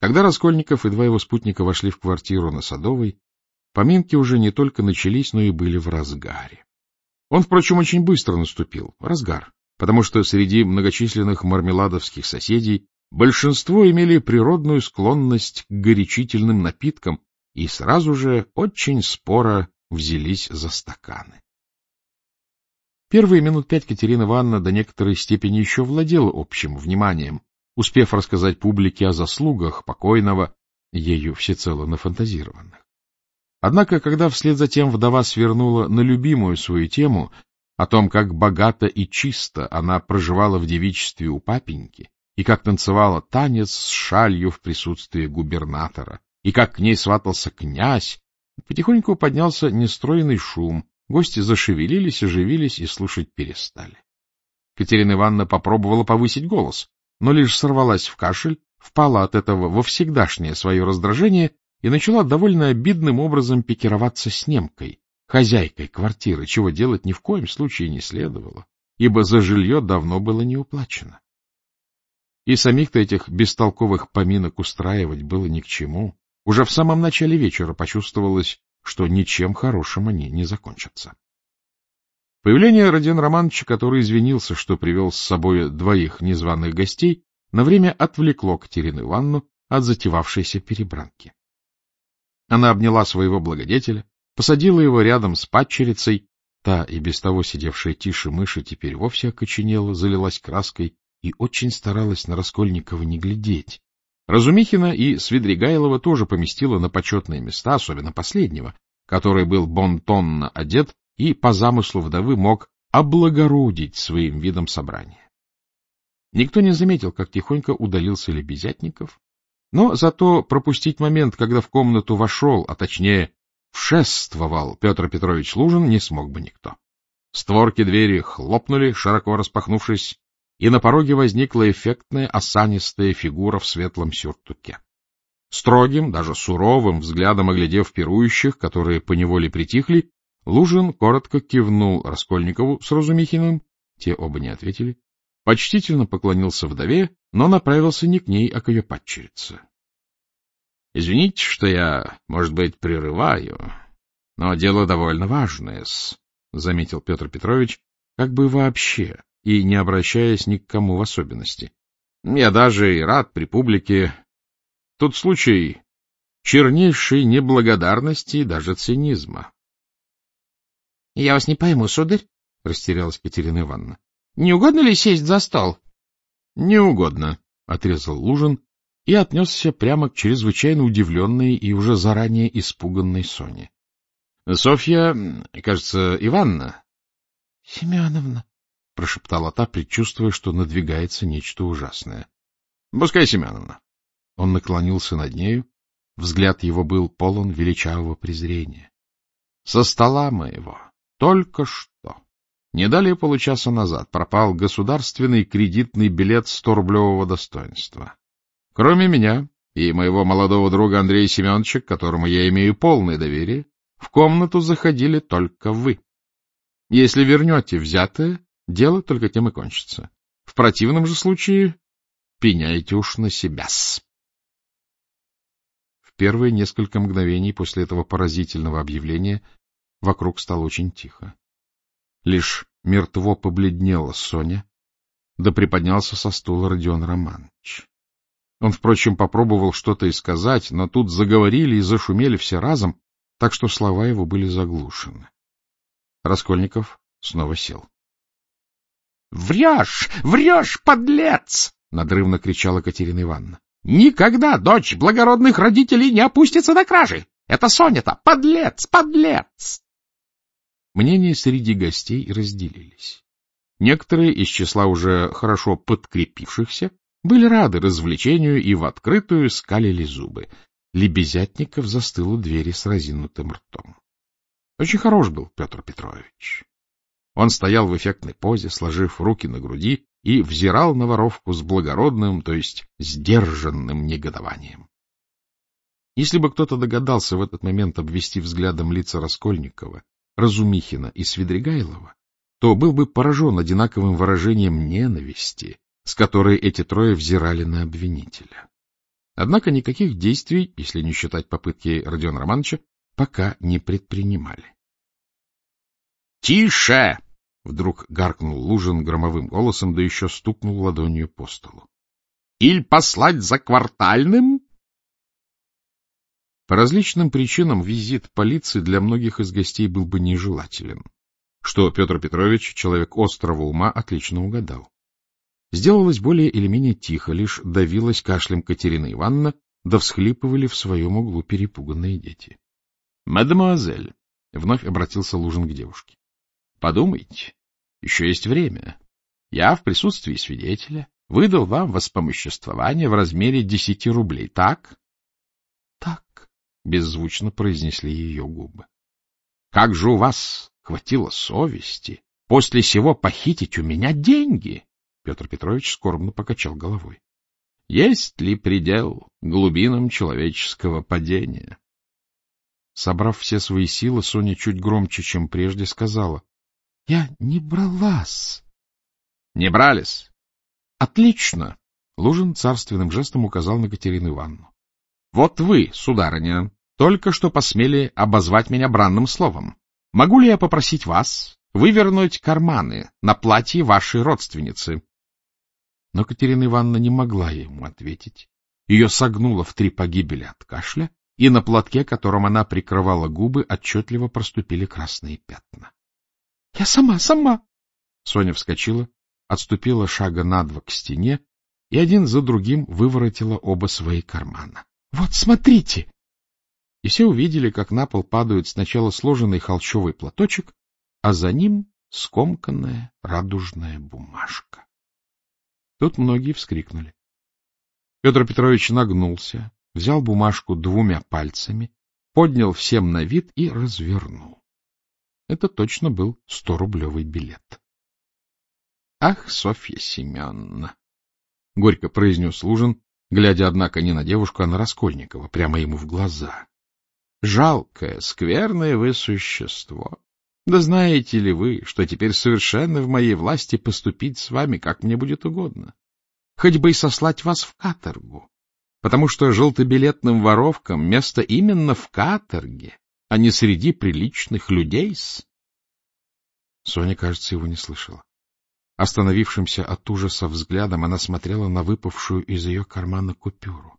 Когда Раскольников и два его спутника вошли в квартиру на Садовой, поминки уже не только начались, но и были в разгаре. Он, впрочем, очень быстро наступил, разгар, потому что среди многочисленных мармеладовских соседей большинство имели природную склонность к горячительным напиткам и сразу же очень споро взялись за стаканы. Первые минут 5 Катерина Ивановна до некоторой степени еще владела общим вниманием, успев рассказать публике о заслугах покойного, ею всецело нафантазированных. Однако, когда вслед за тем вдова свернула на любимую свою тему о том, как богато и чисто она проживала в девичестве у папеньки, и как танцевала танец с шалью в присутствии губернатора, и как к ней сватался князь, потихоньку поднялся нестройный шум, гости зашевелились, оживились и слушать перестали. Катерина Ивановна попробовала повысить голос, но лишь сорвалась в кашель, впала от этого во всегдашнее свое раздражение и начала довольно обидным образом пикироваться с немкой, хозяйкой квартиры, чего делать ни в коем случае не следовало, ибо за жилье давно было не уплачено. И самих-то этих бестолковых поминок устраивать было ни к чему. Уже в самом начале вечера почувствовалось, что ничем хорошим они не закончатся. Появление Родиона Романовича, который извинился, что привел с собой двоих незваных гостей, на время отвлекло Катерину Ивановну от затевавшейся перебранки. Она обняла своего благодетеля, посадила его рядом с падчерицей, та и без того сидевшая тише мыши теперь вовсе окоченела, залилась краской и очень старалась на Раскольникова не глядеть. Разумихина и Свидригайлова тоже поместила на почетные места, особенно последнего, который был бонтонно одет и, по замыслу вдовы, мог облагородить своим видом собрание. Никто не заметил, как тихонько удалился Лебезятников, но зато пропустить момент, когда в комнату вошел, а точнее вшествовал Петр Петрович Лужин, не смог бы никто. Створки двери хлопнули, широко распахнувшись, и на пороге возникла эффектная осанистая фигура в светлом сюртуке. Строгим, даже суровым взглядом оглядев пирующих, которые поневоле притихли, Лужин коротко кивнул Раскольникову с Разумихиным, те оба не ответили, почтительно поклонился вдове, но направился не к ней, а к ее падчерице. — Извините, что я, может быть, прерываю, но дело довольно важное-с, — заметил Петр Петрович, как бы вообще, и не обращаясь ни к кому в особенности. — Я даже и рад при публике. Тут случай чернейшей неблагодарности и даже цинизма. — Я вас не пойму, сударь, — растерялась Катерина Ивановна. — Не угодно ли сесть за стол? — Не угодно, — отрезал Лужин и отнесся прямо к чрезвычайно удивленной и уже заранее испуганной Соне. — Софья, кажется, Ивановна? — Семеновна, — прошептала та, предчувствуя, что надвигается нечто ужасное. — Пускай Семеновна. Он наклонился над нею, взгляд его был полон величавого презрения. — Со стола моего только что, не далее получаса назад, пропал государственный кредитный билет 100-рублевого достоинства. Кроме меня и моего молодого друга Андрея Семеновича, к которому я имею полное доверие, в комнату заходили только вы. Если вернете взятое, дело только тем и кончится. В противном же случае пеняйте уж на себя-с. В первые несколько мгновений после этого поразительного объявления вокруг стало очень тихо. Лишь мертво побледнела Соня, да приподнялся со стула Родион Романович. Он, впрочем, попробовал что-то и сказать, но тут заговорили и зашумели все разом, так что слова его были заглушены. Раскольников снова сел. — Врешь! Врешь, подлец! — надрывно кричала Катерина Ивановна. — Никогда дочь благородных родителей не опустится до кражи! Это Соня-то! Подлец! Подлец! Мнения среди гостей разделились. Некоторые из числа уже хорошо подкрепившихся были рады развлечению и в открытую скалили зубы. Лебезятников застыл у двери с разинутым ртом. Очень хорош был Петр Петрович. Он стоял в эффектной позе, сложив руки на груди, и взирал на воровку с благородным, то есть сдержанным негодованием. Если бы кто-то догадался в этот момент обвести взглядом лица Раскольникова, Разумихина и Свидригайлова, то был бы поражен одинаковым выражением ненависти, с которой эти трое взирали на обвинителя. Однако никаких действий, если не считать попытки Родиона Романовича, пока не предпринимали. — Тише! — вдруг гаркнул Лужин громовым голосом, да еще стукнул ладонью по столу. — Иль послать за Квартальным? По различным причинам визит полиции для многих из гостей был бы нежелателен, что Петр Петрович, человек острого ума, отлично угадал. Сделалось более или менее тихо, лишь давилась кашлем Катерина Ивановна, да всхлипывали в своем углу перепуганные дети. — Мадемуазель, — вновь обратился Лужин к девушке, — подумайте, еще есть время. Я в присутствии свидетеля выдал вам воспомоществование в размере 10 рублей, так? — Так, — беззвучно произнесли ее губы. — Как же у вас хватило совести после сего похитить у меня деньги? Петр Петрович скорбно покачал головой. Есть ли предел глубинам человеческого падения? Собрав все свои силы, Соня чуть громче, чем прежде, сказала: — Я не бралась. — Не брались? — Отлично! — Лужин царственным жестом указал на Катерину Ивановну. — Вот вы, сударыня, только что посмели обозвать меня бранным словом. Могу ли я попросить вас вывернуть карманы на платье вашей родственницы? Но Катерина Ивановна не могла ему ответить. Ее согнуло в 3 погибели от кашля, и на платке, которым она прикрывала губы, отчетливо проступили красные пятна. — Я сама! Соня вскочила, отступила шага на 2 к стене и один за другим выворотила оба свои кармана. — Вот, смотрите! И все увидели, как на пол падает сначала сложенный холщовый платочек, а за ним скомканная радужная бумажка. Тут многие вскрикнули. Петр Петрович нагнулся, взял бумажку 2 пальцами, поднял всем на вид и развернул. Это точно был 100-рублевый билет. — Ах, Софья Семеновна! — горько произнес Лужин, глядя, однако, не на девушку, а на Раскольникова, прямо ему в глаза. — Жалкое, скверное вы существо. Да знаете ли вы, что теперь совершенно в моей власти поступить с вами, как мне будет угодно? Хоть бы и сослать вас в каторгу, потому что желтобилетным воровкам место именно в каторге, а не среди приличных людей-с. Соня, кажется, его не слышала. Остановившимся от ужаса взглядом она смотрела на выпавшую из ее кармана купюру.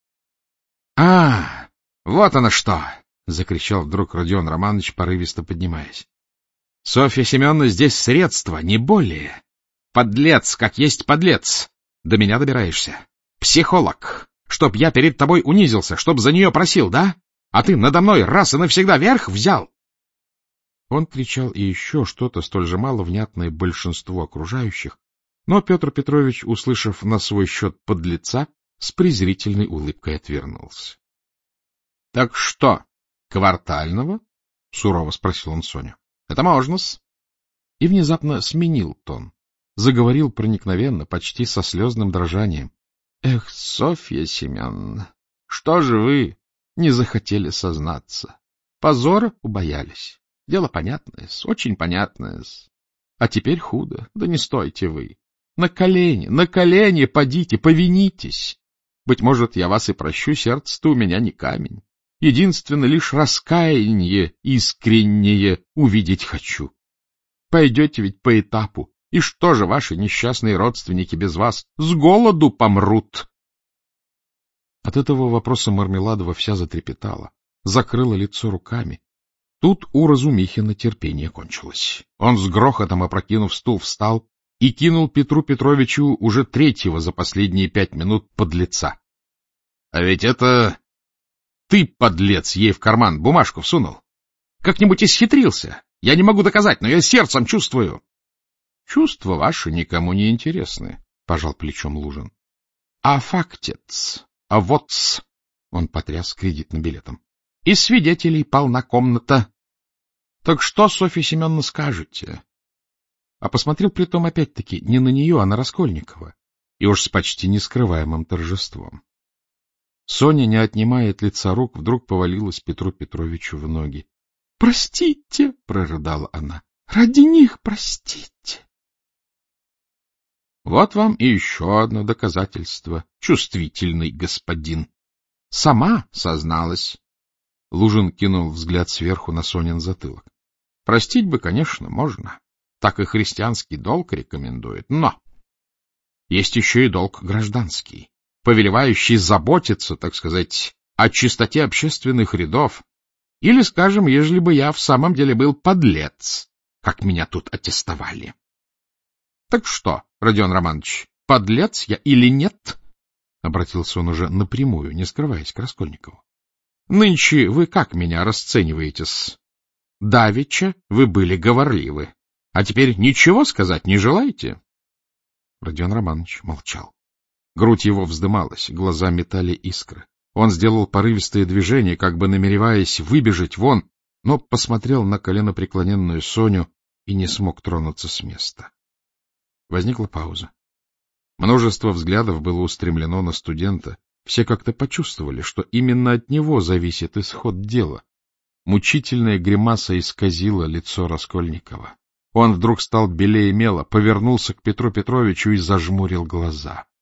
— А, вот оно что! — закричал вдруг Родион Романович, порывисто поднимаясь. — Софья Семеновна, здесь средства, не более. Подлец, как есть подлец. До меня добираешься. Психолог. Чтоб я перед тобой унизился, чтоб за нее просил, да? А ты надо мной раз и навсегда верх взял. Он кричал и еще что-то столь же маловнятное большинству окружающих, но Петр Петрович, услышав на свой счет подлеца, с презрительной улыбкой отвернулся. — Так что, Квартального? — сурово спросил он Соню. — Это можно-с. И внезапно сменил тон. Заговорил проникновенно, почти со слезным дрожанием. — Эх, Софья Семеновна, что же вы не захотели сознаться? Позора убоялись. Дело понятное-с, очень понятное-с. А теперь худо, да не стойте вы. На колени подите, повинитесь. Быть может, я вас и прощу, сердце-то у меня не камень. Единственно лишь раскаяние искреннее увидеть хочу. Пойдете ведь по этапу. И что же ваши несчастные родственники без вас? С голоду помрут. От этого вопроса Мармеладова вся затрепетала, закрыла лицо руками. Тут у Разумихина терпение кончилось. Он с грохотом, опрокинув стул, встал и кинул Петру Петровичу уже 3-го за последние 5 минут подлеца. — А ведь это ты, подлец, ей в карман бумажку всунул. Как-нибудь исхитрился. Я не могу доказать, но я сердцем чувствую. — Чувства ваши никому не интересны, — пожал плечом Лужин. — А фактец, а вот-с, — он потряс кредитным билетом. — И свидетелей полна комната. Так что, Софья Семеновна, скажете? А посмотрел притом опять-таки не на нее, а на Раскольникова, и уж с почти нескрываемым торжеством. Соня, не отнимая от лица рук, вдруг повалилась Петру Петровичу в ноги. — Простите, — прорыдала она, — ради них простите. Вот вам и еще одно доказательство, чувствительный господин. сама созналась. Лужин кинул взгляд сверху на Сонин затылок. Простить бы, конечно, можно. Так и христианский долг рекомендует. Но есть еще и долг гражданский, повелевающий заботиться, так сказать, о чистоте общественных рядов. Или, скажем, ежели бы я в самом деле был подлец, как меня тут аттестовали. — Так что, Родион Романович, подлец я или нет? — обратился он уже напрямую, не скрываясь к Раскольникову. — Нынче вы как меня расцениваете-с? Давеча вы были говорливы, а теперь ничего сказать не желаете? Родион Романович молчал. Грудь его вздымалась, глаза метали искры. Он сделал порывистое движение, как бы намереваясь выбежать вон, но посмотрел на коленопреклоненную Соню и не смог тронуться с места. Возникла пауза. Множество взглядов было устремлено на студента. Все как-то почувствовали, что именно от него зависит исход дела. Мучительная гримаса исказила лицо Раскольникова. Он вдруг стал белее мела, повернулся к Петру Петровичу и зажмурил глаза.